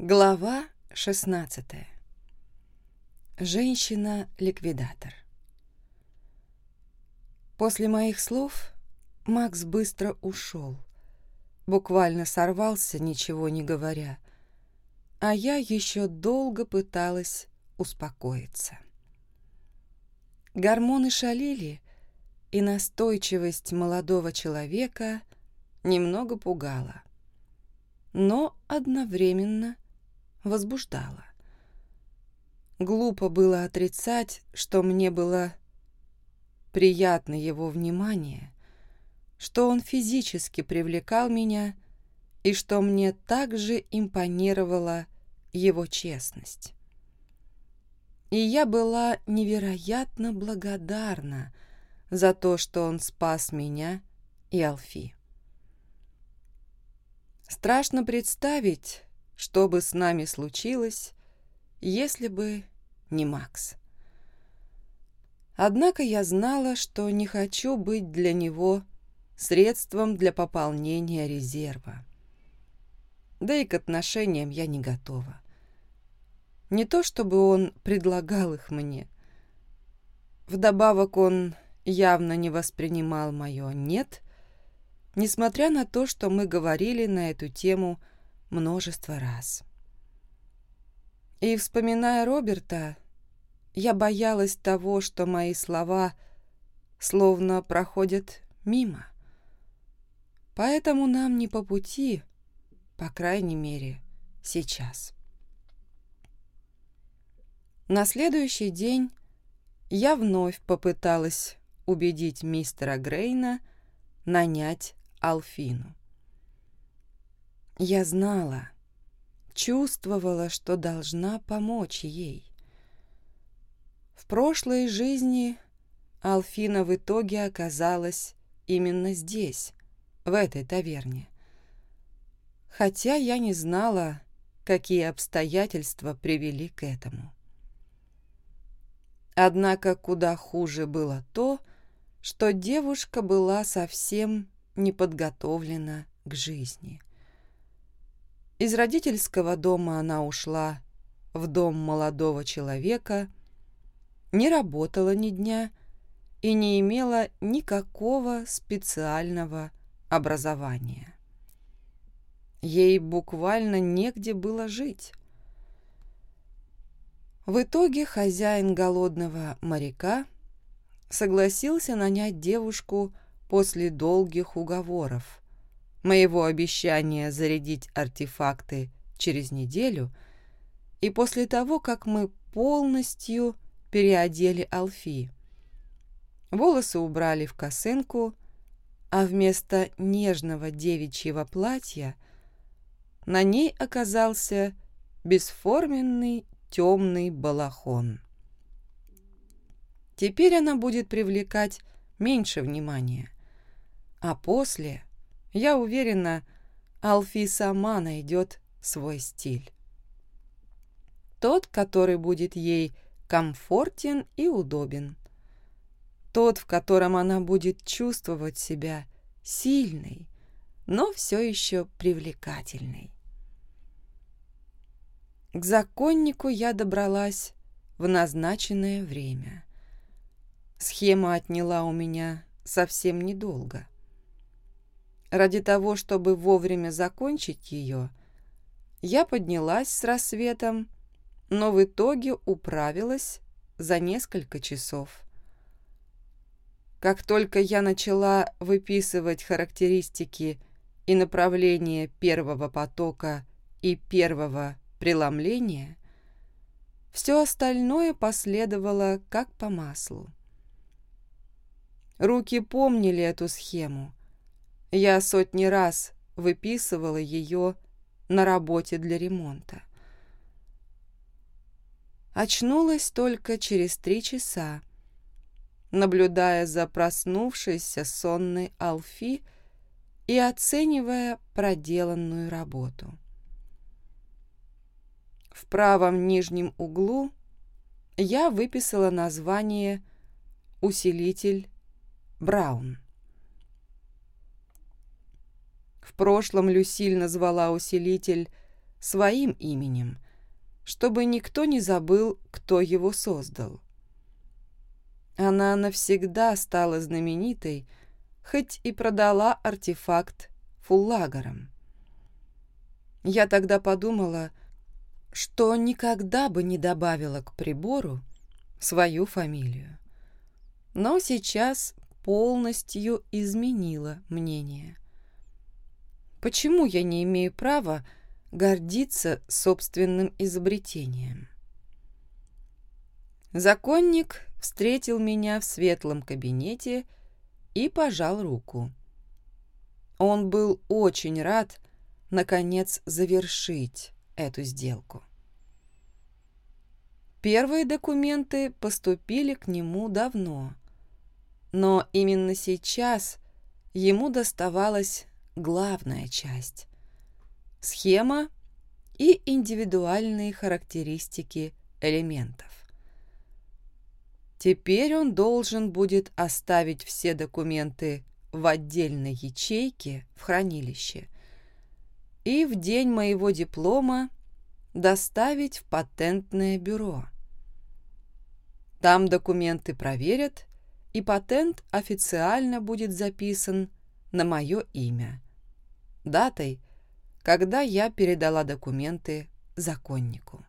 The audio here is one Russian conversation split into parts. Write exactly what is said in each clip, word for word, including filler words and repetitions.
Глава шестнадцатая. Женщина-ликвидатор. После моих слов Макс быстро ушел, буквально сорвался, ничего не говоря, а я еще долго пыталась успокоиться. Гормоны шалили, и настойчивость молодого человека немного пугала, но одновременно возбуждала. Глупо было отрицать, что мне было приятно его внимание, что он физически привлекал меня и что мне также импонировала его честность. И я была невероятно благодарна за то, что он спас меня и Алфи. Страшно представить, что бы с нами случилось, если бы не Макс. Однако я знала, что не хочу быть для него средством для пополнения резерва. Да и к отношениям я не готова. Не то чтобы он предлагал их мне. Вдобавок он явно не воспринимал мое «нет», несмотря на то, что мы говорили на эту тему множество раз. И, вспоминая Роберта, я боялась того, что мои слова словно проходят мимо. Поэтому нам не по пути, по крайней мере, сейчас. На следующий день я вновь попыталась убедить мистера Грейна нанять Алфину. Я знала, чувствовала, что должна помочь ей. В прошлой жизни Алфина в итоге оказалась именно здесь, в этой таверне. Хотя я не знала, какие обстоятельства привели к этому. Однако куда хуже было то, что девушка была совсем не подготовлена к жизни. Из родительского дома она ушла в дом молодого человека, не работала ни дня и не имела никакого специального образования. Ей буквально негде было жить. В итоге хозяин голодного моряка согласился нанять девушку после долгих уговоров, моего обещания зарядить артефакты через неделю и после того, как мы полностью переодели Алфи. Волосы убрали в косынку, а вместо нежного девичьего платья на ней оказался бесформенный темный балахон. Теперь она будет привлекать меньше внимания, а после, я уверена, Алфи сама найдет свой стиль. Тот, который будет ей комфортен и удобен. Тот, в котором она будет чувствовать себя сильной, но все еще привлекательной. К законнику я добралась в назначенное время. Схема отняла у меня совсем недолго. Ради того, чтобы вовремя закончить ее, я поднялась с рассветом, но в итоге управилась за несколько часов. Как только я начала выписывать характеристики и направление первого потока и первого преломления, все остальное последовало как по маслу. Руки помнили эту схему. Я сотни раз выписывала ее на работе для ремонта. Очнулась только через три часа, наблюдая за проснувшейся сонной Алфи и оценивая проделанную работу. В правом нижнем углу я выписала название «Усилитель Браун». В прошлом Люсиль назвала усилитель своим именем, чтобы никто не забыл, кто его создал. Она навсегда стала знаменитой, хоть и продала артефакт фуллагерам. Я тогда подумала, что никогда бы не добавила к прибору свою фамилию. Но сейчас полностью изменила мнение. Почему я не имею права гордиться собственным изобретением? Законник встретил меня в светлом кабинете и пожал руку. Он был очень рад, наконец, завершить эту сделку. Первые документы поступили к нему давно, но именно сейчас ему доставалась главная часть – схема и индивидуальные характеристики элементов. Теперь он должен будет оставить все документы в отдельной ячейке в хранилище и в день моего диплома доставить в патентное бюро. Там документы проверят, и патент официально будет записан на мое имя, датой, когда я передала документы законнику.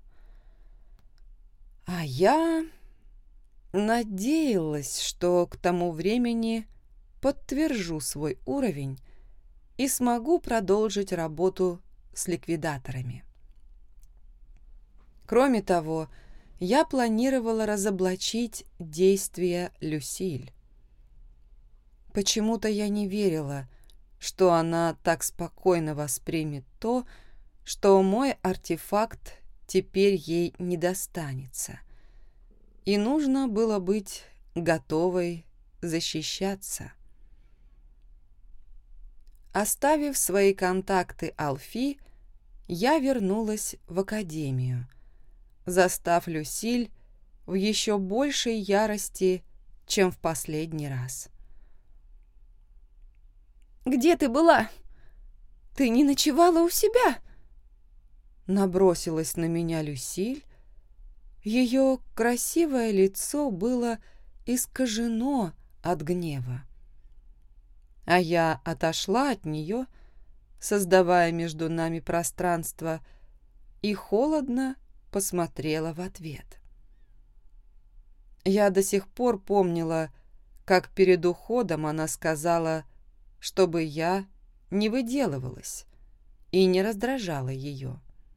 А я надеялась, что к тому времени подтвержу свой уровень и смогу продолжить работу с ликвидаторами. Кроме того, я планировала разоблачить действия Люсиль. Почему-то я не верила, что она так спокойно воспримет то, что мой артефакт теперь ей не достанется. И нужно было быть готовой защищаться. Оставив свои контакты Алфи, я вернулась в академию, застав Люсиль в еще большей ярости, чем в последний раз. «Где ты была? Ты не ночевала у себя?» Набросилась на меня Люсиль. Ее красивое лицо было искажено от гнева. А я отошла от нее, создавая между нами пространство, и холодно посмотрела в ответ. Я до сих пор помнила, как перед уходом она сказала, чтобы я не выделывалась и не раздражала ее.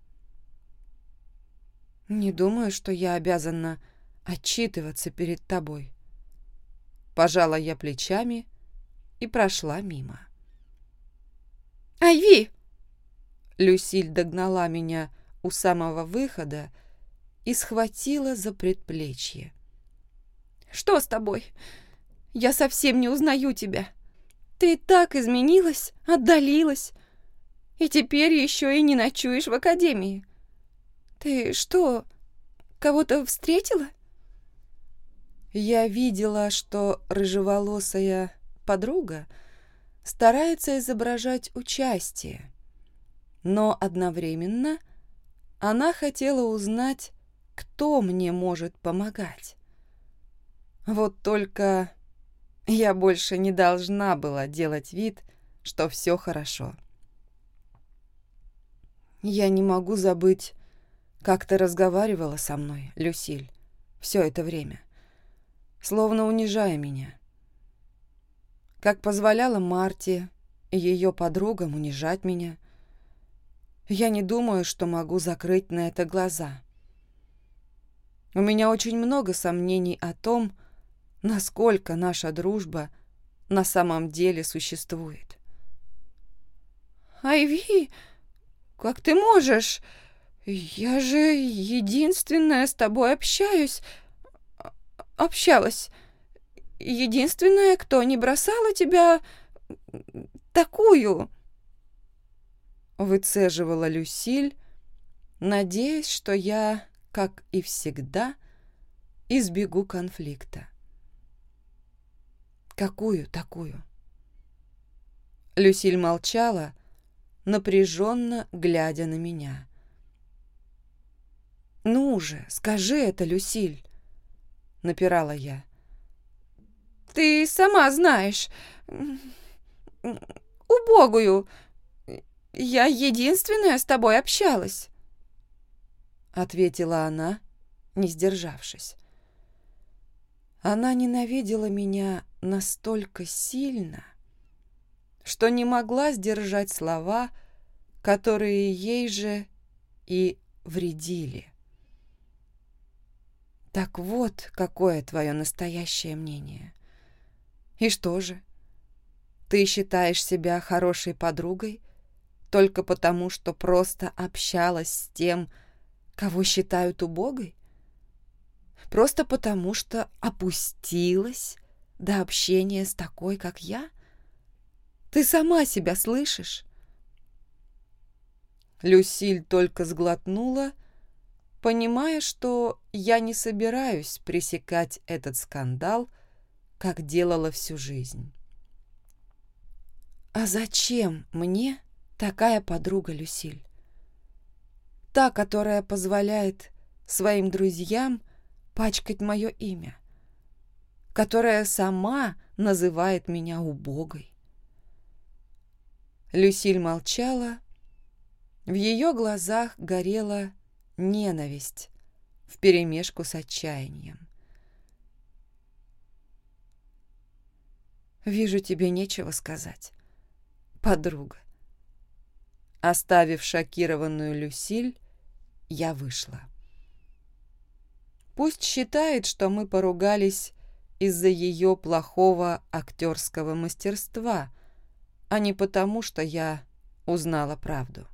«Не думаю, что я обязана отчитываться перед тобой». Пожала я плечами и прошла мимо. «Айви!» Люсиль догнала меня у самого выхода и схватила за предплечье. «Что с тобой? Я совсем не узнаю тебя. Ты так изменилась, отдалилась, и теперь еще и не ночуешь в академии. Ты что, кого-то встретила?» Я видела, что рыжеволосая подруга старается изображать участие, но одновременно она хотела узнать, кто мне может помогать. Вот только я больше не должна была делать вид, что все хорошо. Я не могу забыть, как ты разговаривала со мной, Люсиль, все это время, словно унижая меня. Как позволяла Марте и ее подругам унижать меня. Я не думаю, что могу закрыть на это глаза. У меня очень много сомнений о том, насколько наша дружба на самом деле существует. «Айви, как ты можешь? Я же единственная с тобой общаюсь. Общалась. Единственная, кто не бросала тебя такую». Выцеживала Люсиль, надеясь, что я, как и всегда, избегу конфликта. «Какую такую?» Люсиль молчала, напряженно глядя на меня, «Ну же, скажи это, Люсиль!» — напирала я. «Ты сама знаешь. Убогую. Я единственная с тобой общалась», — ответила она, не сдержавшись. Она ненавидела меня настолько сильно, что не могла сдержать слова, которые ей же и вредили. «Так вот, какое твое настоящее мнение. И что же? Ты считаешь себя хорошей подругой только потому, что просто общалась с тем, кого считают убогой? Просто потому, что опустилась до общения с такой, как я? Ты сама себя слышишь?» Люсиль только сглотнула, понимая, что я не собираюсь пресекать этот скандал, как делала всю жизнь. «А зачем мне такая подруга, Люсиль? Та, которая позволяет своим друзьям пачкать мое имя, которая сама называет меня убогой». Люсиль молчала. В ее глазах горела ненависть вперемешку с отчаянием. «Вижу, тебе нечего сказать, подруга». Оставив шокированную Люсиль, я вышла. Пусть считает, что мы поругались из-за ее плохого актерского мастерства, а не потому, что я узнала правду.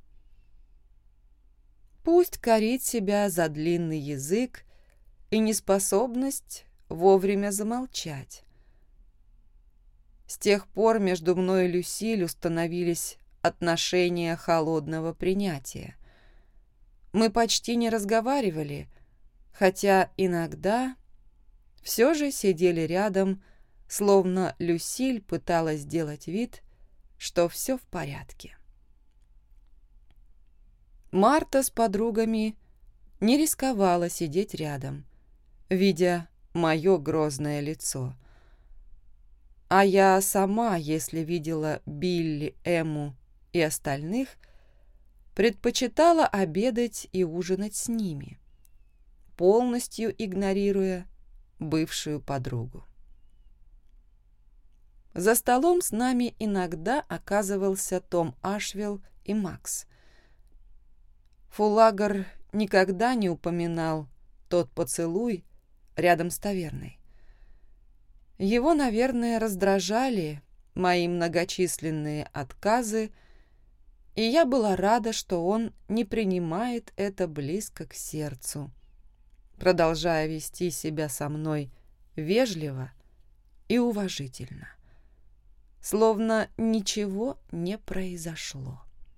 Пусть корит себя за длинный язык и неспособность вовремя замолчать. С тех пор между мной и Люсиль установились отношения холодного принятия. Мы почти не разговаривали, хотя иногда все же сидели рядом, словно Люсиль пыталась сделать вид, что все в порядке. Марта с подругами не рисковала сидеть рядом, видя мое грозное лицо. А я сама, если видела Билли, Эмму и остальных, предпочитала обедать и ужинать с ними, полностью игнорируя бывшую подругу. За столом с нами иногда оказывался Том Ашвилл и Макс. Фулагер никогда не упоминал тот поцелуй рядом с таверной. Его, наверное, раздражали мои многочисленные отказы, и я была рада, что он не принимает это близко к сердцу, продолжая вести себя со мной вежливо и уважительно, словно ничего не произошло.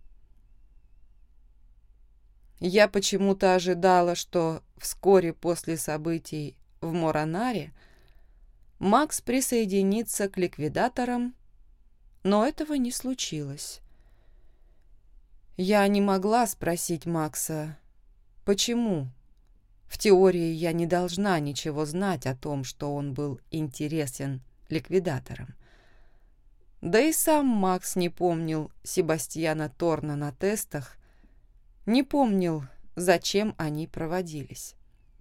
Я почему-то ожидала, что вскоре после событий в Моранаре Макс присоединится к ликвидаторам, но этого не случилось. Я не могла спросить Макса, почему. В теории я не должна ничего знать о том, что он был интересен ликвидаторам. Да и сам Макс не помнил Себастьяна Торна на тестах, не помнил, зачем они проводились.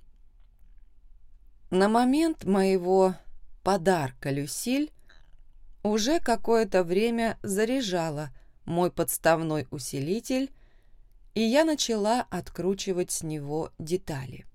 На момент моего подарка Люсиль уже какое-то время заряжала мой подставной усилитель, и я начала откручивать с него детали.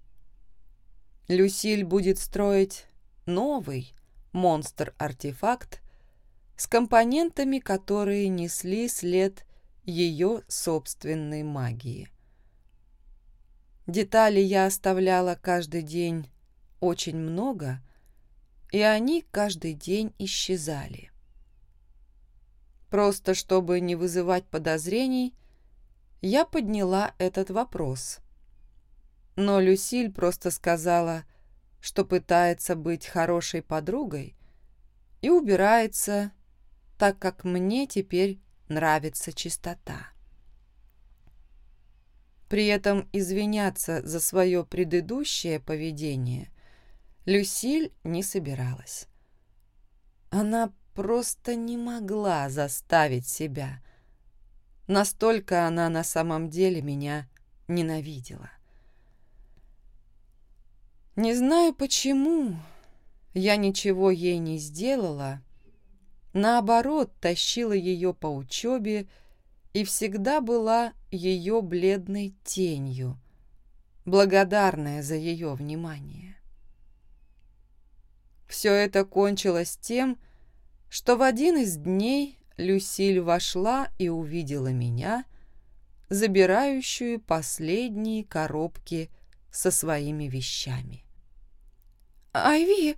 Люсиль будет строить новый монстр-артефакт с компонентами, которые несли след ее собственной магии. Деталей я оставляла каждый день очень много, и они каждый день исчезали. Просто чтобы не вызывать подозрений, я подняла этот вопрос. Но Люсиль просто сказала, что пытается быть хорошей подругой и убирается, так как мне теперь нравится чистота. При этом извиняться за свое предыдущее поведение Люсиль не собиралась. Она просто не могла заставить себя. Настолько она на самом деле меня ненавидела. Не знаю почему, я ничего ей не сделала, наоборот, тащила ее по учебе и всегда была ее бледной тенью, благодарная за ее внимание. Все это кончилось тем, что в один из дней Люсиль вошла и увидела меня, забирающую последние коробки со своими вещами. «Айви,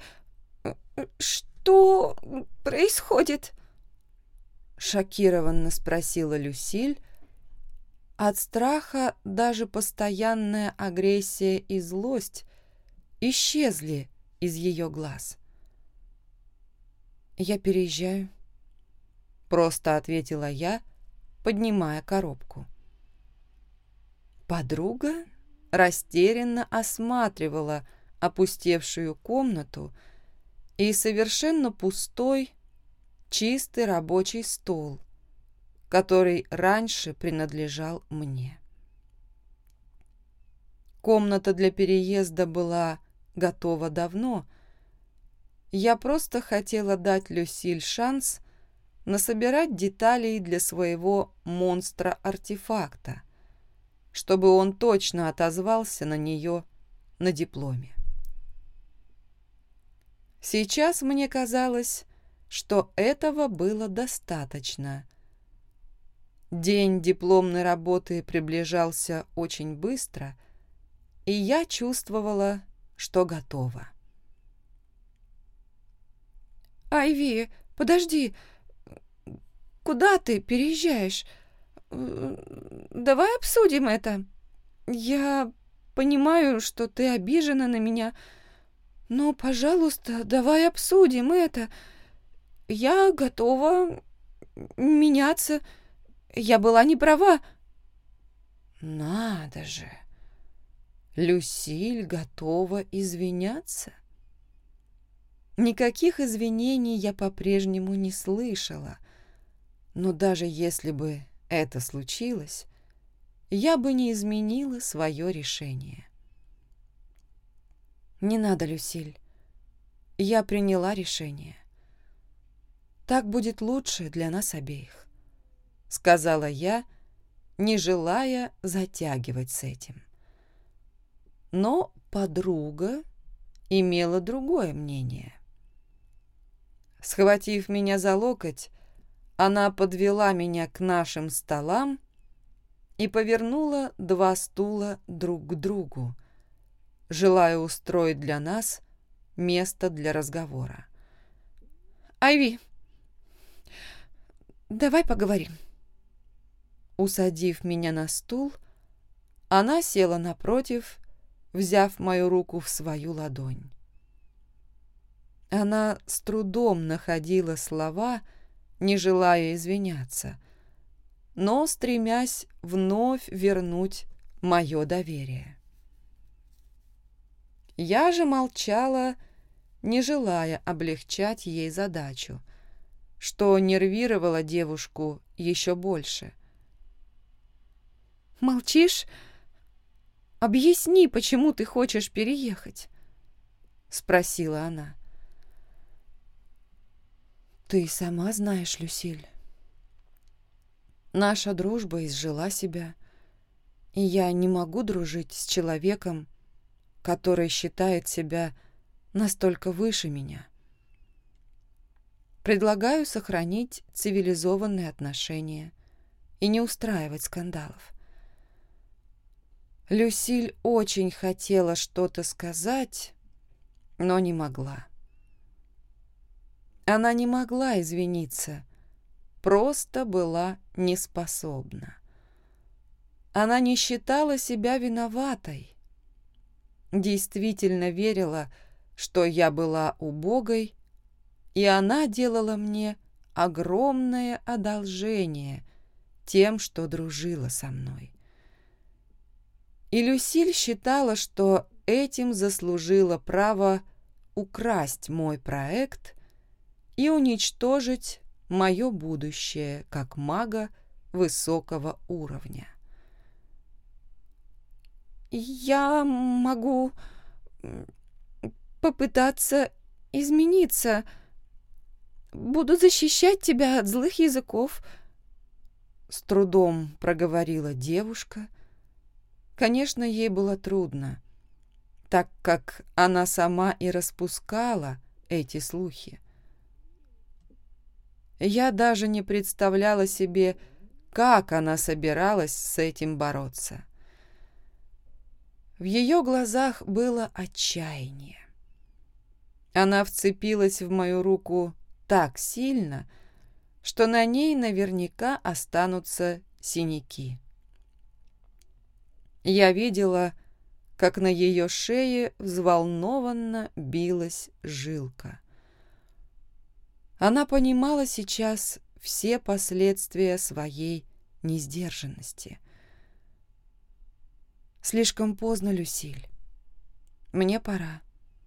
что происходит?» Шокированно спросила Люсиль. От страха даже постоянная агрессия и злость исчезли из ее глаз. «Я переезжаю», — просто ответила я, поднимая коробку. Подруга растерянно осматривала опустевшую комнату и совершенно пустой, чистый рабочий стол, который раньше принадлежал мне. Комната для переезда была готова давно. Я просто хотела дать Люсиль шанс насобирать деталей для своего монстра-артефакта, чтобы он точно отозвался на нее на дипломе. Сейчас мне казалось, что этого было достаточно. День дипломной работы приближался очень быстро, и я чувствовала, что готова. «Айви, подожди, куда ты переезжаешь? Давай обсудим это. Я понимаю, что ты обижена на меня, но, пожалуйста, давай обсудим это. Я готова меняться. Я была не права». Надо же! Люсиль готова извиняться? Никаких извинений я по-прежнему не слышала, но даже если бы это случилось, я бы не изменила свое решение. «Не надо, Люсиль. Я приняла решение. Так будет лучше для нас обеих», — сказала я, не желая затягивать с этим. Но подруга имела другое мнение. Схватив меня за локоть, она подвела меня к нашим столам и повернула два стула друг к другу, желая устроить для нас место для разговора. «Айви, давай поговорим». Усадив меня на стул, она села напротив, взяв мою руку в свою ладонь. Она с трудом находила слова, не желая извиняться, но стремясь вновь вернуть мое доверие. Я же молчала, не желая облегчать ей задачу, что нервировало девушку еще больше. «Молчишь? Объясни, почему ты хочешь переехать?» — спросила она. «Ты сама знаешь, Люсиль. Наша дружба изжила себя, и я не могу дружить с человеком, который считает себя настолько выше меня. Предлагаю сохранить цивилизованные отношения и не устраивать скандалов». Люсиль очень хотела что-то сказать, но не могла. Она не могла извиниться, просто была неспособна. Она не считала себя виноватой, действительно верила, что я была убогой, и она делала мне огромное одолжение тем, что дружила со мной. И Люсиль считала, что этим заслужила право украсть мой проект и уничтожить мое будущее как мага высокого уровня. «Я могу попытаться измениться. Буду защищать тебя от злых языков», — с трудом проговорила девушка. Конечно, ей было трудно, так как она сама и распускала эти слухи. Я даже не представляла себе, как она собиралась с этим бороться. В ее глазах было отчаяние. Она вцепилась в мою руку так сильно, что на ней наверняка останутся синяки. Я видела, как на ее шее взволнованно билась жилка. Она понимала сейчас все последствия своей несдержанности. «Слишком поздно, Люсиль. Мне пора».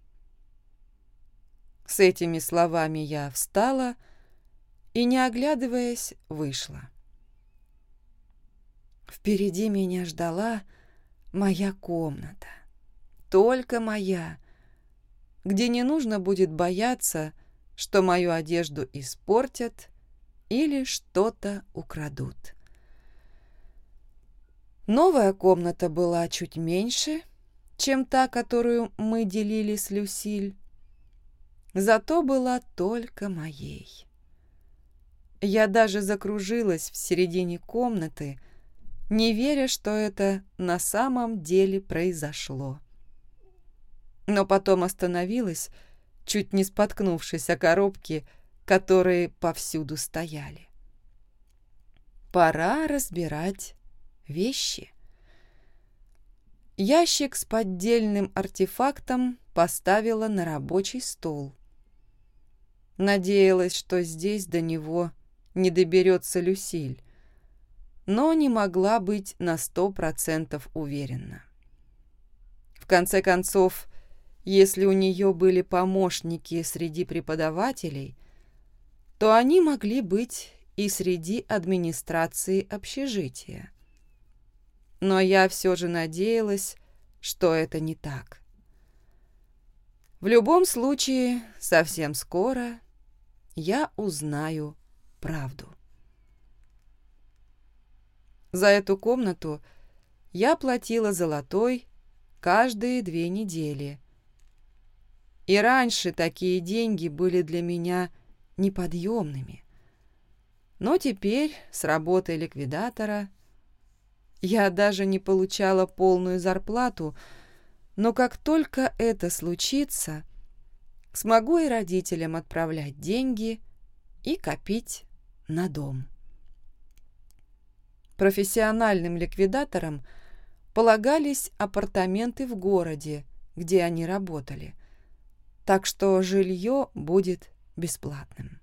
С этими словами я встала и, не оглядываясь, вышла. Впереди меня ждала моя комната, только моя, где не нужно будет бояться, что мою одежду испортят или что-то украдут. Новая комната была чуть меньше, чем та, которую мы делили с Люсиль, зато была только моей. Я даже закружилась в середине комнаты, не веря, что это на самом деле произошло. Но потом остановилась, чуть не споткнувшись о коробки, которые повсюду стояли. Пора разбирать вещи. Ящик с поддельным артефактом поставила на рабочий стол. Надеялась, что здесь до него не доберется Люсиль, но не могла быть на сто процентов уверена. В конце концов, если у нее были помощники среди преподавателей, то они могли быть и среди администрации общежития. Но я все же надеялась, что это не так. В любом случае, совсем скоро я узнаю правду. За эту комнату я платила золотой каждые две недели. И раньше такие деньги были для меня неподъемными. Но теперь, с работой ликвидатора, я даже не получала полную зарплату, но как только это случится, смогу и родителям отправлять деньги и копить на дом. Профессиональным ликвидаторам полагались апартаменты в городе, где они работали, так что жилье будет бесплатным.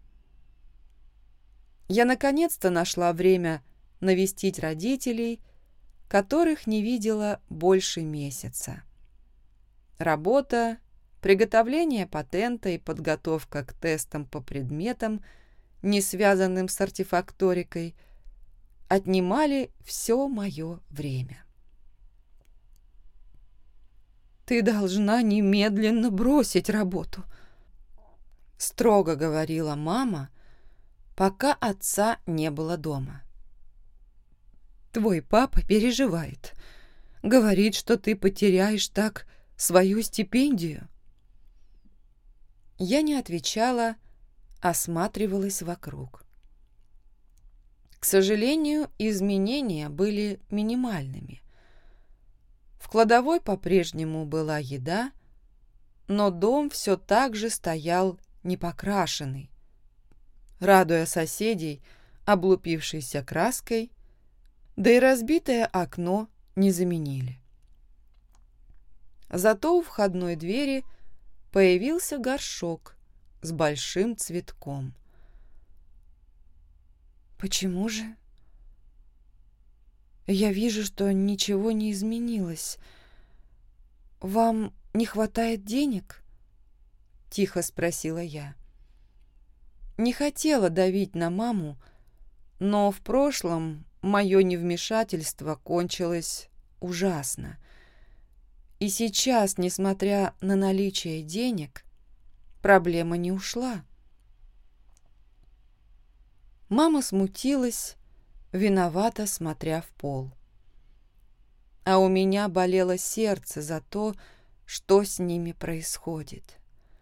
Я наконец-то нашла время навестить родителей, которых не видела больше месяца. Работа, приготовление патента и подготовка к тестам по предметам, не связанным с артефакторикой, отнимали все мое время. «Ты должна немедленно бросить работу», — строго говорила мама, пока отца не было дома. «Твой папа переживает. Говорит, что ты потеряешь так свою стипендию». Я не отвечала, осматривалась вокруг. К сожалению, изменения были минимальными. В кладовой по-прежнему была еда, но дом все так же стоял непокрашенный, радуя соседей облупившейся краской, да и разбитое окно не заменили. Зато у входной двери появился горшок с большим цветком. Почему же? Я вижу, что ничего не изменилось. Вам не хватает денег?» — тихо спросила я. Не хотела давить на маму, но в прошлом мое невмешательство кончилось ужасно. И сейчас, несмотря на наличие денег, проблема не ушла. Мама смутилась, виновато смотря в пол. А у меня болело сердце за то, что с ними происходит.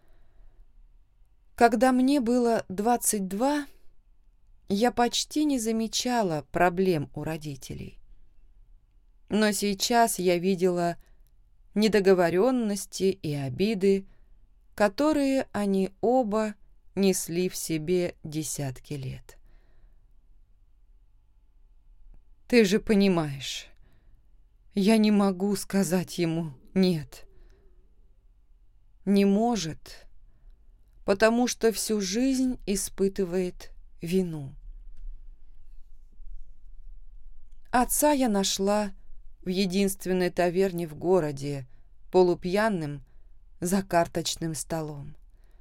Когда мне было двадцать два, я почти не замечала проблем у родителей. Но сейчас я видела недоговоренности и обиды, которые они оба несли в себе десятки лет. «Ты же понимаешь, я не могу сказать ему «нет». Не может, потому что всю жизнь испытывает вину. Отца я нашла в единственной таверне в городе, полупьяным, за карточным столом.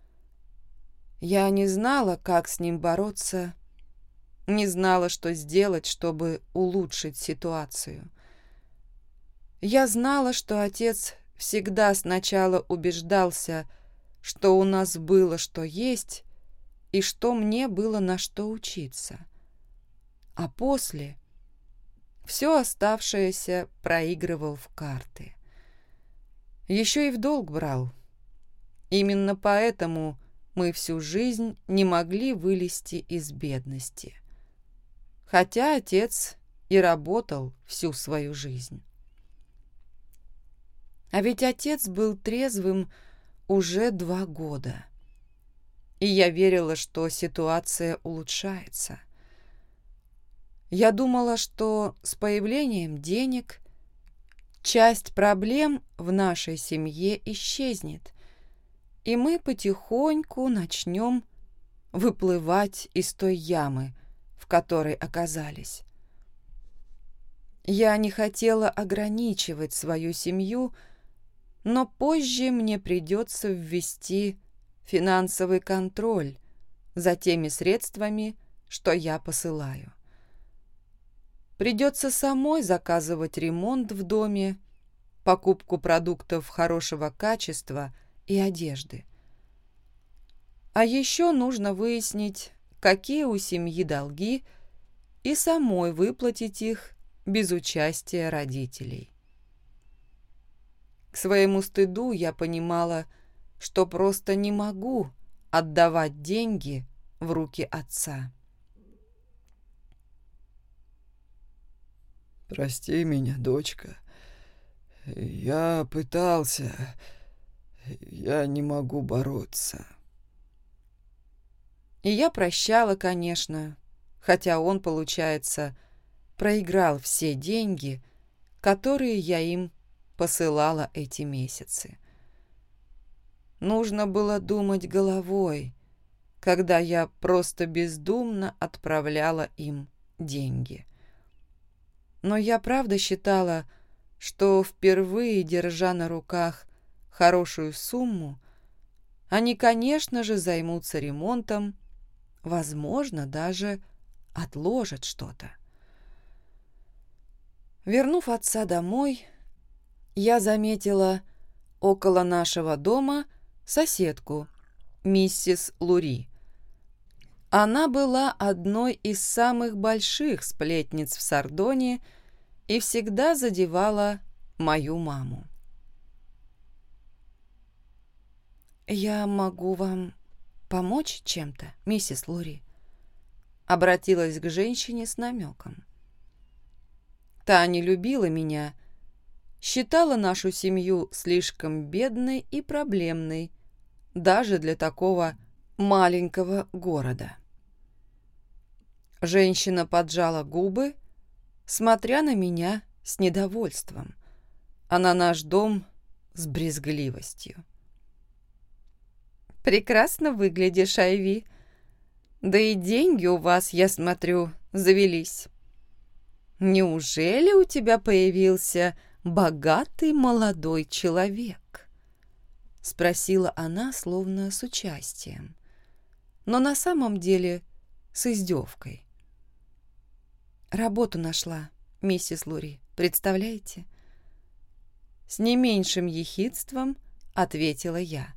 Я не знала, как с ним бороться, не знала, что сделать, чтобы улучшить ситуацию. Я знала, что отец всегда сначала убеждался, что у нас было что есть и что мне было на что учиться, а после все оставшееся проигрывал в карты. Еще и в долг брал. Именно поэтому мы всю жизнь не могли вылезти из бедности. Хотя отец и работал всю свою жизнь. А ведь отец был трезвым уже два года. И я верила, что ситуация улучшается. Я думала, что с появлением денег часть проблем в нашей семье исчезнет, и мы потихоньку начнем выплывать из той ямы, в которой оказались. Я не хотела ограничивать свою семью, но позже мне придется ввести финансовый контроль за теми средствами, что я посылаю. Придется самой заказывать ремонт в доме, покупку продуктов хорошего качества и одежды. А еще нужно выяснить, какие у семьи долги, и самой выплатить их без участия родителей. К своему стыду я понимала, что просто не могу отдавать деньги в руки отца. «Прости меня, дочка. Я пытался. Я не могу бороться». И я прощала, конечно, хотя он, получается, проиграл все деньги, которые я им посылала эти месяцы. Нужно было думать головой, когда я просто бездумно отправляла им деньги. Но я правда считала, что впервые, держа на руках хорошую сумму, они, конечно же, займутся ремонтом, возможно, даже отложат что-то. Вернув отца домой, я заметила около нашего дома соседку, миссис Лури. Она была одной из самых больших сплетниц в Сардоне и всегда задевала мою маму. «Я могу вам помочь чем-то, миссис Лури?» Обратилась к женщине с намеком. Та не любила меня, считала нашу семью слишком бедной и проблемной, даже для такого маленького города. Женщина поджала губы, смотря на меня с недовольством, а на наш дом с брезгливостью. «Прекрасно выглядишь, Айви. Да и деньги у вас, я смотрю, завелись. неужели у тебя появился богатый молодой человек?» — спросила она, словно с участием, но на самом деле с издевкой. «Работу нашла, миссис Лури, представляете?» С не меньшим ехидством ответила я.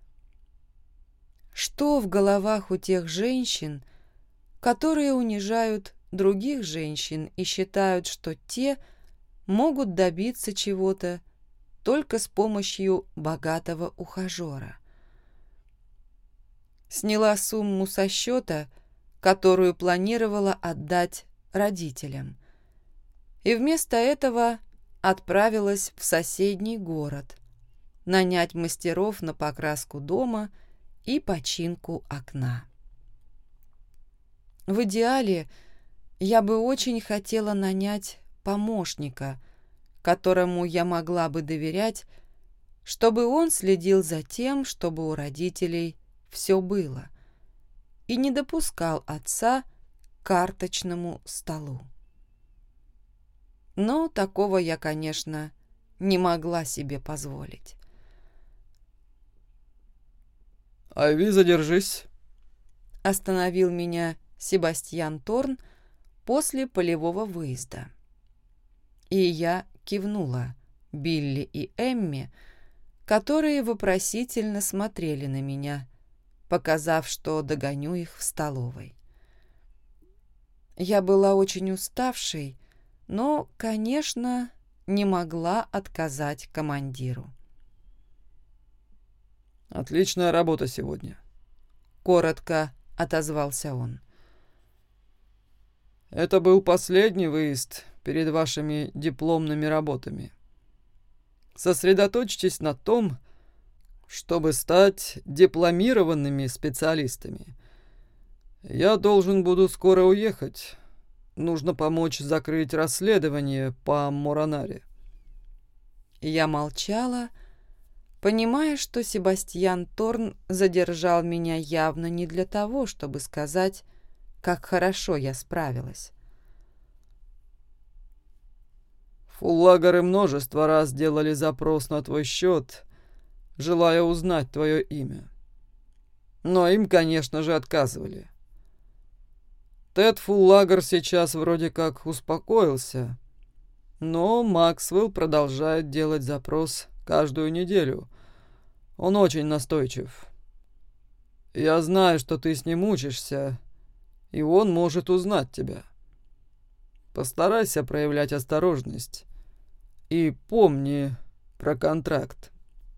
Что в головах у тех женщин, которые унижают других женщин и считают, что те могут добиться чего-то только с помощью богатого ухажера? Сняла сумму со счета, которую планировала отдать родителям, и вместо этого отправилась в соседний город нанять мастеров на покраску дома и починку окна. В идеале я бы очень хотела нанять помощника, которому я могла бы доверять, чтобы он следил за тем, чтобы у родителей все было, и не допускал отца к карточному столу. Но такого я, конечно, не могла себе позволить. «Айви, задержись», — остановил меня Себастьян Торн после полевого выезда. И я кивнула Билли и Эмми, которые вопросительно смотрели на меня, показав, что догоню их в столовой. Я была очень уставшей, но, конечно, не могла отказать командиру. «Отличная работа сегодня», — коротко отозвался он. «Это был последний выезд перед вашими дипломными работами. Сосредоточьтесь на том, чтобы стать дипломированными специалистами. Я должен буду скоро уехать. Нужно помочь закрыть расследование по Моранаре». Я молчала, понимая, что Себастьян Торн задержал меня явно не для того, чтобы сказать, как хорошо я справилась. «Фуллагеры множество раз делали запрос на твой счет, желая узнать твое имя. Но им, конечно же, отказывали. Тед Фуллагер сейчас вроде как успокоился, но Максвелл продолжает делать запрос каждую неделю. Он очень настойчив. Я знаю, что ты с ним учишься, и он может узнать тебя. Постарайся проявлять осторожность и помни про контракт».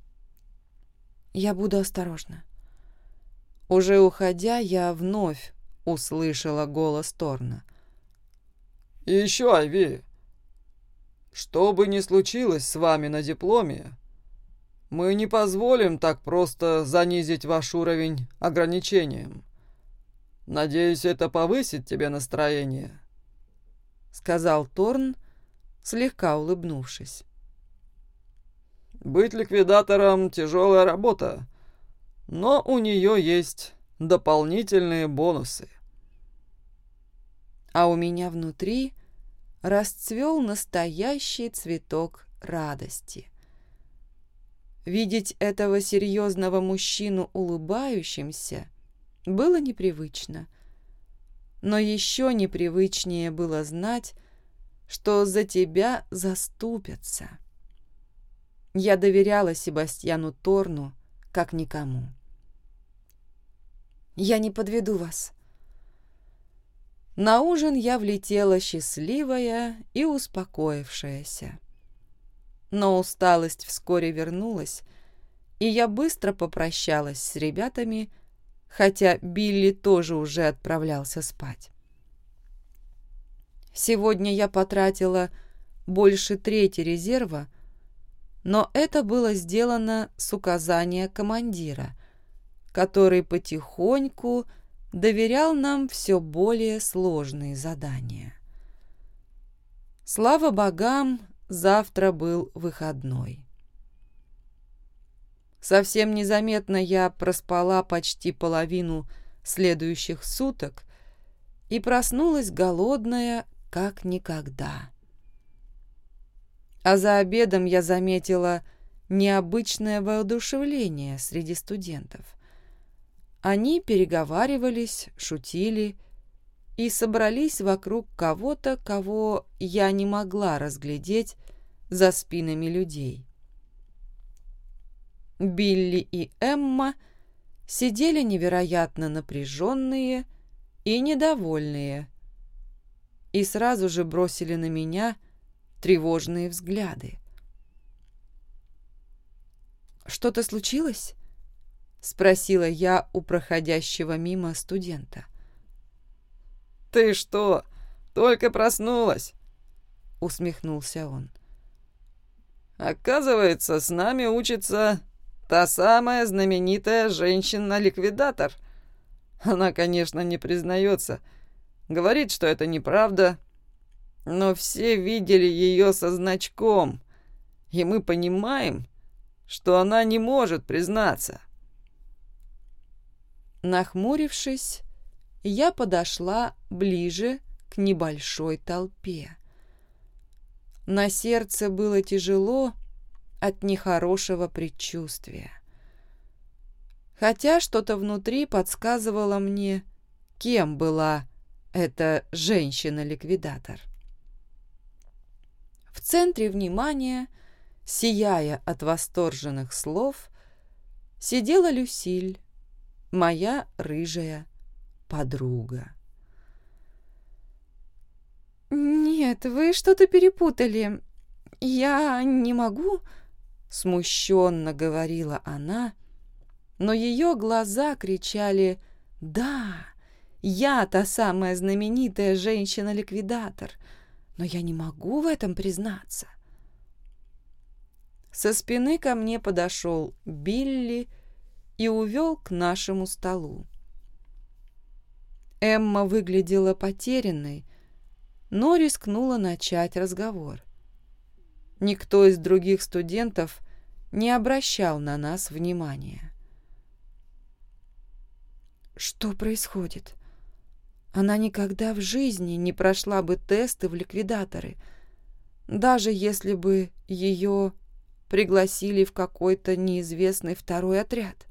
«Я буду осторожна». Уже уходя, я вновь услышала голос Торна. «И еще, Айви, что бы ни случилось с вами на дипломе, мы не позволим так просто занизить ваш уровень ограничением. Надеюсь, это повысит тебе настроение», — сказал Торн, слегка улыбнувшись. «Быть ликвидатором — тяжелая работа, но у нее есть дополнительные бонусы». А у меня внутри расцвел настоящий цветок радости. Видеть этого серьезного мужчину улыбающимся было непривычно, но еще непривычнее было знать, что за тебя заступятся. Я доверяла Себастьяну Торну как никому. «Я не подведу вас». На ужин я влетела счастливая и успокоившаяся. Но усталость вскоре вернулась, и я быстро попрощалась с ребятами, хотя Билли тоже уже отправлялся спать. Сегодня я потратила больше трети резерва, но это было сделано с указания командира, который потихоньку доверял нам все более сложные задания. Слава богам, завтра был выходной. Совсем незаметно я проспала почти половину следующих суток и проснулась голодная, как никогда. А за обедом я заметила необычное воодушевление среди студентов. Они переговаривались, шутили и собрались вокруг кого-то, кого я не могла разглядеть за спинами людей. Билли и Эмма сидели невероятно напряженные и недовольные, и сразу же бросили на меня тревожные взгляды. «Что-то случилось?» — спросила я у проходящего мимо студента. «Ты что, только проснулась?» — усмехнулся он. «Оказывается, с нами учится та самая знаменитая женщина-ликвидатор. Она, конечно, не признается, говорит, что это неправда, но все видели ее со значком, и мы понимаем, что она не может признаться». Нахмурившись, я подошла ближе к небольшой толпе. На сердце было тяжело от нехорошего предчувствия. Хотя что-то внутри подсказывало мне, кем была эта женщина-ликвидатор. В центре внимания, сияя от восторженных слов, сидела Люсиль, моя рыжая подруга. «Нет, вы что-то перепутали. Я не могу...» — смущенно говорила она, но ее глаза кричали: «Да, я та самая знаменитая женщина-ликвидатор, но я не могу в этом признаться». Со спины ко мне подошел Билли и увел к нашему столу. Эмма выглядела потерянной, но рискнула начать разговор. Никто из других студентов не обращал на нас внимания. Что происходит? Она никогда в жизни не прошла бы тесты в ликвидаторы, даже если бы ее пригласили в какой-то неизвестный второй отряд.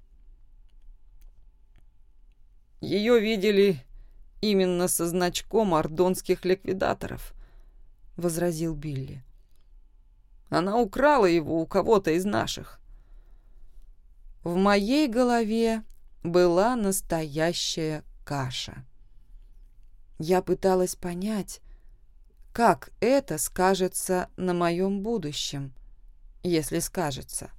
Ее видели именно со значком ордонских ликвидаторов, — возразил Билли. Она украла его у кого-то из наших. В моей голове была настоящая каша. Я пыталась понять, как это скажется на моем будущем, если скажется.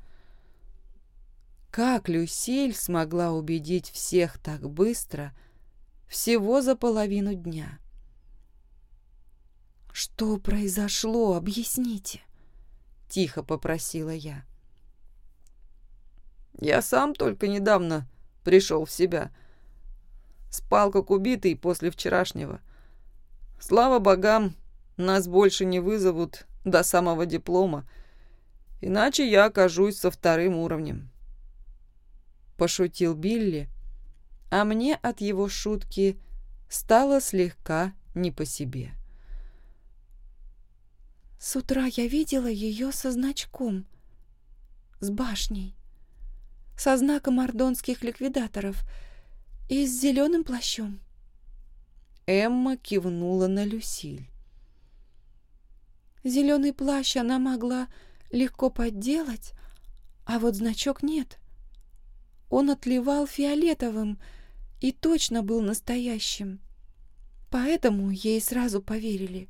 Как Люсиль смогла убедить всех так быстро, всего за половину дня? «Что произошло? Объясните», — тихо попросила я. «Я сам только недавно пришел в себя. Спал как убитый после вчерашнего. Слава богам, нас больше не вызовут до самого диплома, иначе я окажусь со вторым уровнем». Пошутил Билли, а мне от его шутки стало слегка не по себе. «С утра я видела ее со значком, с башней, со знаком ордонских ликвидаторов и с зеленым плащом». Эмма кивнула на Люсиль. «Зеленый плащ она могла легко подделать, а вот значок нет. Он отливал фиолетовым и точно был настоящим, поэтому ей сразу поверили».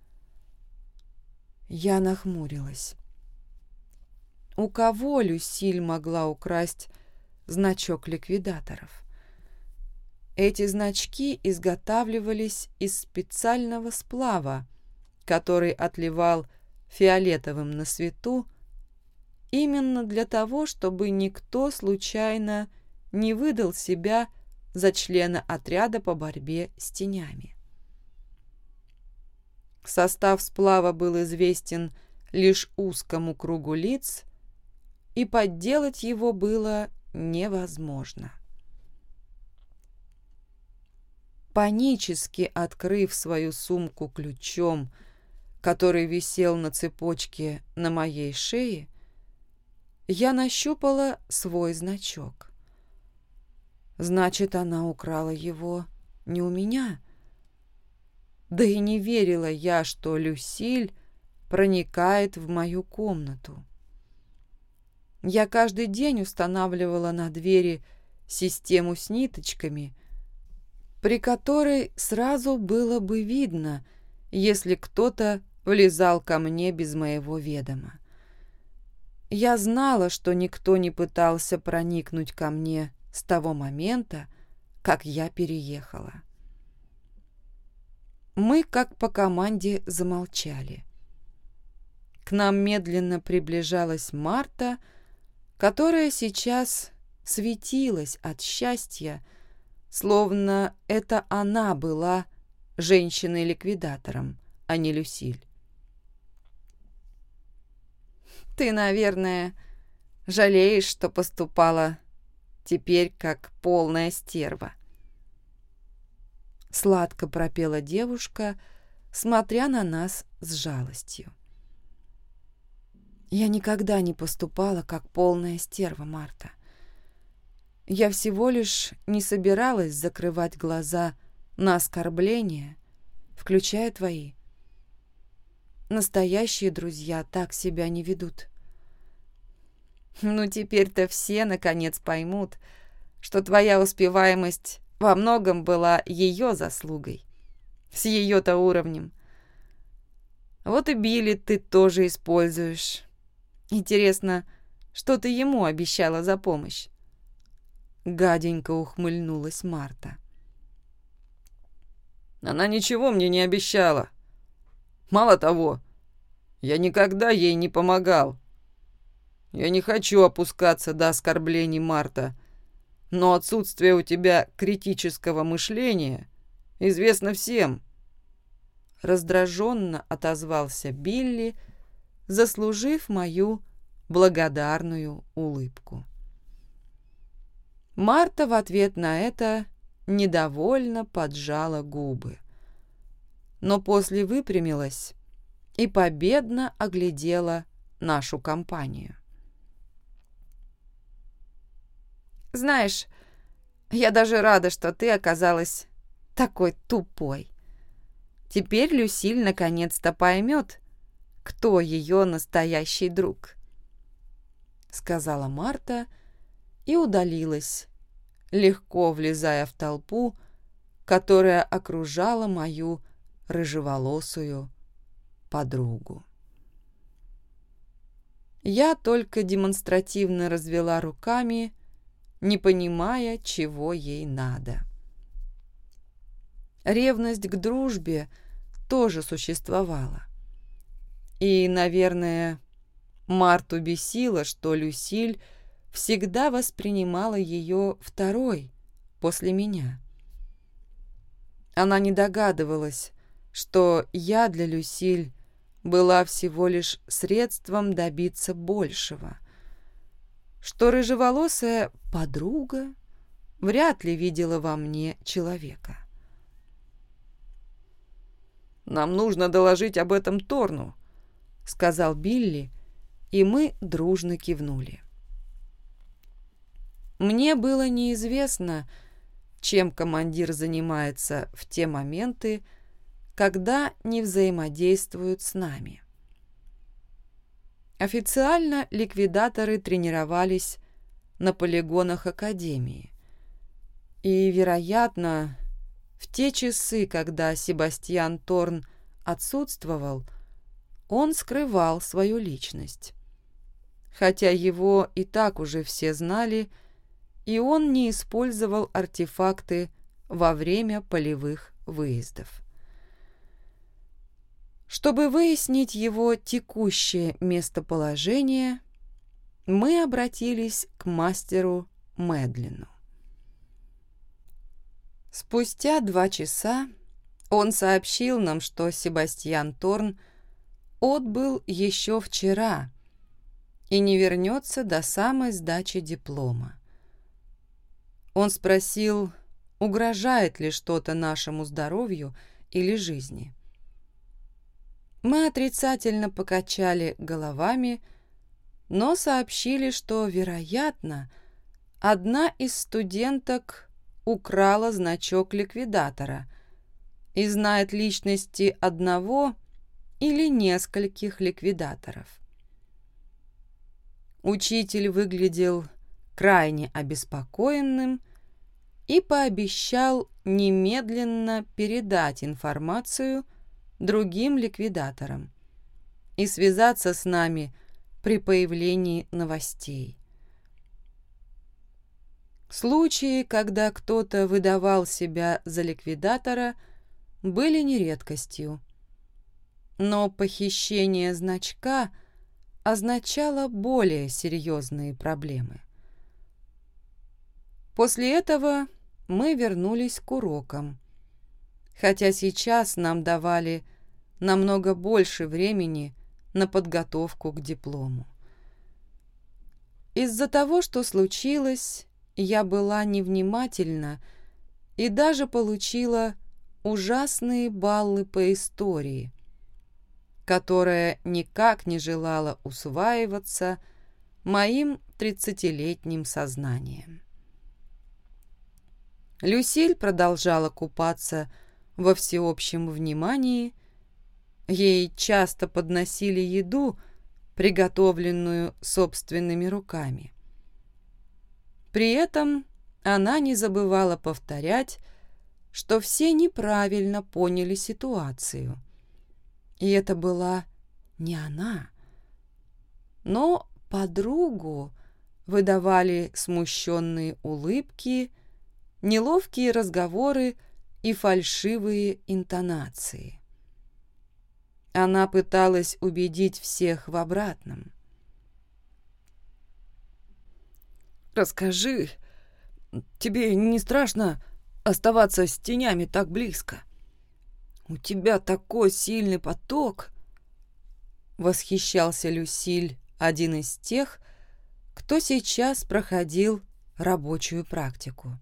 Я нахмурилась. У кого Люсиль могла украсть значок ликвидаторов? Эти значки изготавливались из специального сплава, который отливал фиолетовым на свету, именно для того, чтобы никто случайно не выдал себя за члена отряда по борьбе с тенями. Состав сплава был известен лишь узкому кругу лиц, и подделать его было невозможно. панически открыв свою сумку ключом, который висел на цепочке на моей шее, я нащупала свой значок. Значит, она украла его не у меня. Да и не верила я, что Люсиль проникает в мою комнату. Я каждый день устанавливала на двери систему с ниточками, при которой сразу было бы видно, если кто-то влезал ко мне без моего ведома. Я знала, что никто не пытался проникнуть ко мне с того момента, как я переехала. Мы, как по команде, замолчали. К нам медленно приближалась Марта, которая сейчас светилась от счастья, словно это она была женщиной-ликвидатором, а не Люсиль. «Ты, наверное, жалеешь, что поступала теперь как полная стерва», — сладко пропела девушка, смотря на нас с жалостью. «Я никогда не поступала как полная стерва, Марта. Я всего лишь не собиралась закрывать глаза на оскорбления, включая твои. Настоящие друзья так себя не ведут». «Ну, теперь-то все, наконец, поймут, что твоя успеваемость во многом была ее заслугой, с ее-то уровнем. Вот и Билли ты тоже используешь. Интересно, что ты ему обещала за помощь?» Гаденько ухмыльнулась Марта. «Она ничего мне не обещала. Мало того, я никогда ей не помогал. Я не хочу опускаться до оскорблений, Марта, но отсутствие у тебя критического мышления известно всем». Раздраженно отозвался Билли, заслужив мою благодарную улыбку. Марта в ответ на это недовольно поджала губы, но после выпрямилась и победно оглядела нашу компанию. «Знаешь, я даже рада, что ты оказалась такой тупой. Теперь Люсиль наконец-то поймет, кто ее настоящий друг», — сказала Марта и удалилась, легко влезая в толпу, которая окружала мою рыжеволосую подругу. Я только демонстративно развела руками, не понимая, чего ей надо. Ревность к дружбе тоже существовала. И, наверное, Марту бесило, что Люсиль всегда воспринимала ее второй после меня. Она не догадывалась, что я для Люсиль была всего лишь средством добиться большего, что рыжеволосая подруга вряд ли видела во мне человека. «Нам нужно доложить об этом Торну», — сказал Билли, и мы дружно кивнули. Мне было неизвестно, чем командир занимается в те моменты, когда не взаимодействуют с нами. Официально ликвидаторы тренировались на полигонах Академии. И, вероятно, в те часы, когда Себастьян Торн отсутствовал, он скрывал свою личность. Хотя его и так уже все знали, и он не использовал артефакты во время полевых выездов. Чтобы выяснить его текущее местоположение, мы обратились к мастеру Мэдлину. Спустя два часа он сообщил нам, что Себастьян Торн отбыл еще вчера и не вернется до самой сдачи диплома. Он спросил, угрожает ли что-то нашему здоровью или жизни. Мы отрицательно покачали головами, но сообщили, что, вероятно, одна из студенток украла значок ликвидатора и знает личности одного или нескольких ликвидаторов. Учитель выглядел крайне обеспокоенным и пообещал немедленно передать информацию другим ликвидаторам и связаться с нами при появлении новостей. Случаи, когда кто-то выдавал себя за ликвидатора, были не редкостью, но похищение значка означало более серьезные проблемы. После этого мы вернулись к урокам, хотя сейчас нам давали намного больше времени на подготовку к диплому. Из-за того, что случилось, я была невнимательна и даже получила ужасные баллы по истории, которая никак не желала усваиваться моим тридцатилетним сознанием. Люсиль продолжала купаться во всеобщем внимании. Ей часто подносили еду, приготовленную собственными руками. При этом она не забывала повторять, что все неправильно поняли ситуацию. И это была не она. Но подругу выдавали смущенные улыбки, неловкие разговоры и фальшивые интонации. Она пыталась убедить всех в обратном. «Расскажи, тебе не страшно оставаться с тенями так близко? У тебя такой сильный поток!» Восхищался Люсиль, один из тех, кто сейчас проходил рабочую практику.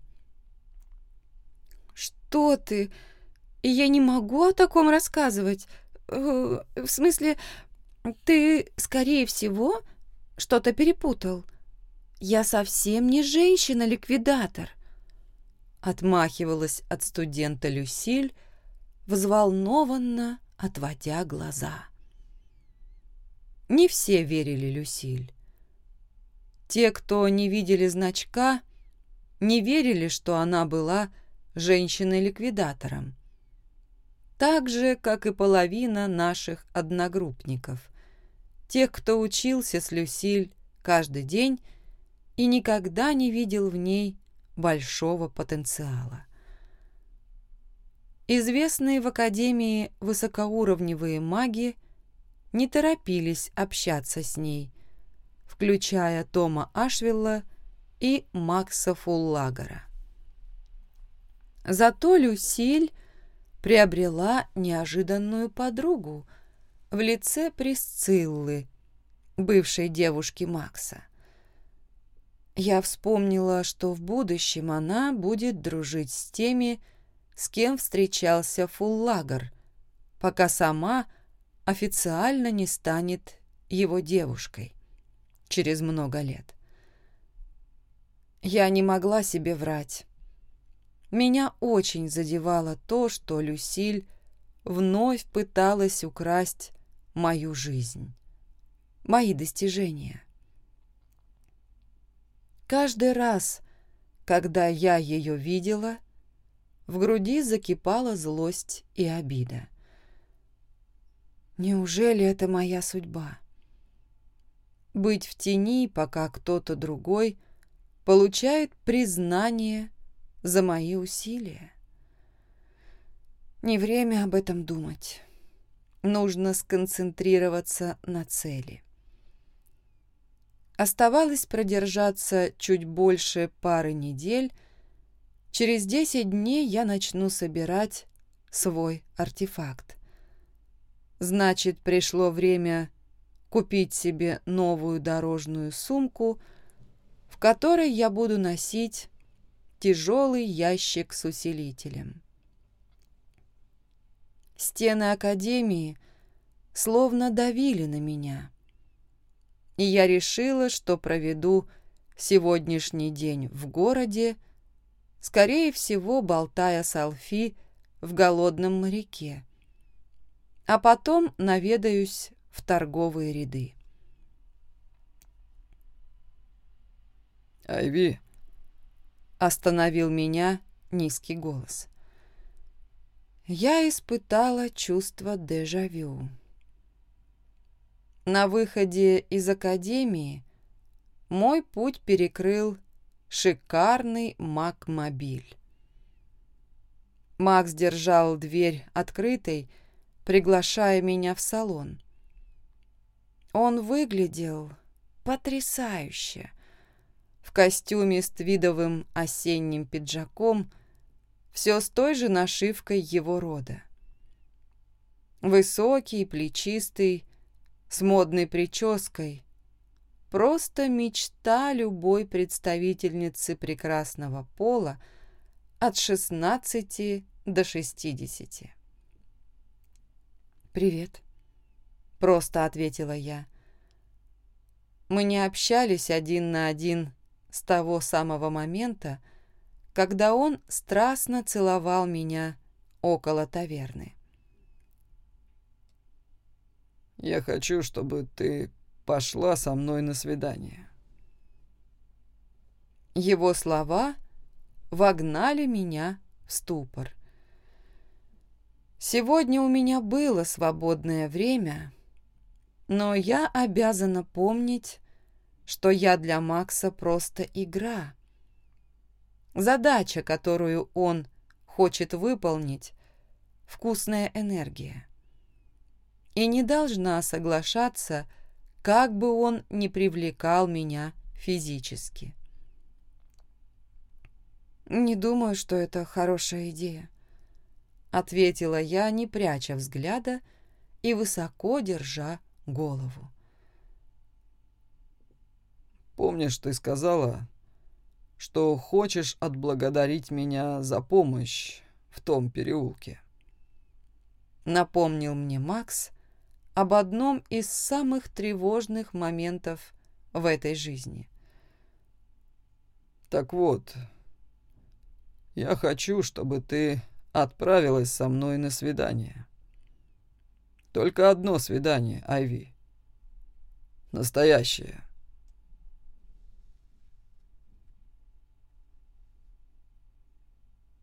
«Что ты? Я не могу о таком рассказывать. В смысле, ты, скорее всего, что-то перепутал. Я совсем не женщина-ликвидатор», — отмахивалась от студента Люсиль, взволнованно отводя глаза. Не все верили Люсиль. Те, кто не видели значка, не верили, что она была женщиной-ликвидатором. Так же, как и половина наших одногруппников, тех, кто учился с Люсиль каждый день и никогда не видел в ней большого потенциала. Известные в Академии высокоуровневые маги не торопились общаться с ней, включая Тома Ашвилла и Макса Фуллагера. Зато Люсиль приобрела неожиданную подругу в лице Присциллы, бывшей девушки Макса. Я вспомнила, что в будущем она будет дружить с теми, с кем встречался Фуллагер, пока сама официально не станет его девушкой через много лет. Я не могла себе врать. Меня очень задевало то, что Люсиль вновь пыталась украсть мою жизнь, мои достижения. Каждый раз, когда я ее видела, в груди закипала злость и обида. Неужели это моя судьба? Быть в тени, пока кто-то другой получает признание за мои усилия? Не время об этом думать. Нужно сконцентрироваться на цели. Оставалось продержаться чуть больше пары недель. Через десять дней я начну собирать свой артефакт. Значит, пришло время купить себе новую дорожную сумку, в которой я буду носить тяжелый ящик с усилителем. Стены академии словно давили на меня, и я решила, что проведу сегодняшний день в городе, скорее всего, болтая с Алфи в голодном моряке, а потом наведаюсь в торговые ряды. «Айви!» — остановил меня низкий голос. Я испытала чувство дежавю. На выходе из академии мой путь перекрыл шикарный Мак-мобиль. Макс держал дверь открытой, приглашая меня в салон. Он выглядел потрясающе. В костюме с твидовым осенним пиджаком, все с той же нашивкой его рода. Высокий, плечистый, с модной прической. Просто мечта любой представительницы прекрасного пола от шестнадцати до шестидесяти. «Привет», — просто ответила я. Мы не общались один на один с того самого момента, когда он страстно целовал меня около таверны. «Я хочу, чтобы ты пошла со мной на свидание». Его слова вогнали меня в ступор. Сегодня у меня было свободное время, но я обязана помнить, что я для Макса просто игра. Задача, которую он хочет выполнить, вкусная энергия. И не должна соглашаться, как бы он ни привлекал меня физически. «Не думаю, что это хорошая идея», — ответила я, не пряча взгляда и высоко держа голову. «Помнишь, ты сказала, что хочешь отблагодарить меня за помощь в том переулке?» Напомнил мне Макс об одном из самых тревожных моментов в этой жизни. «Так вот, я хочу, чтобы ты отправилась со мной на свидание. Только одно свидание, Айви. Настоящее.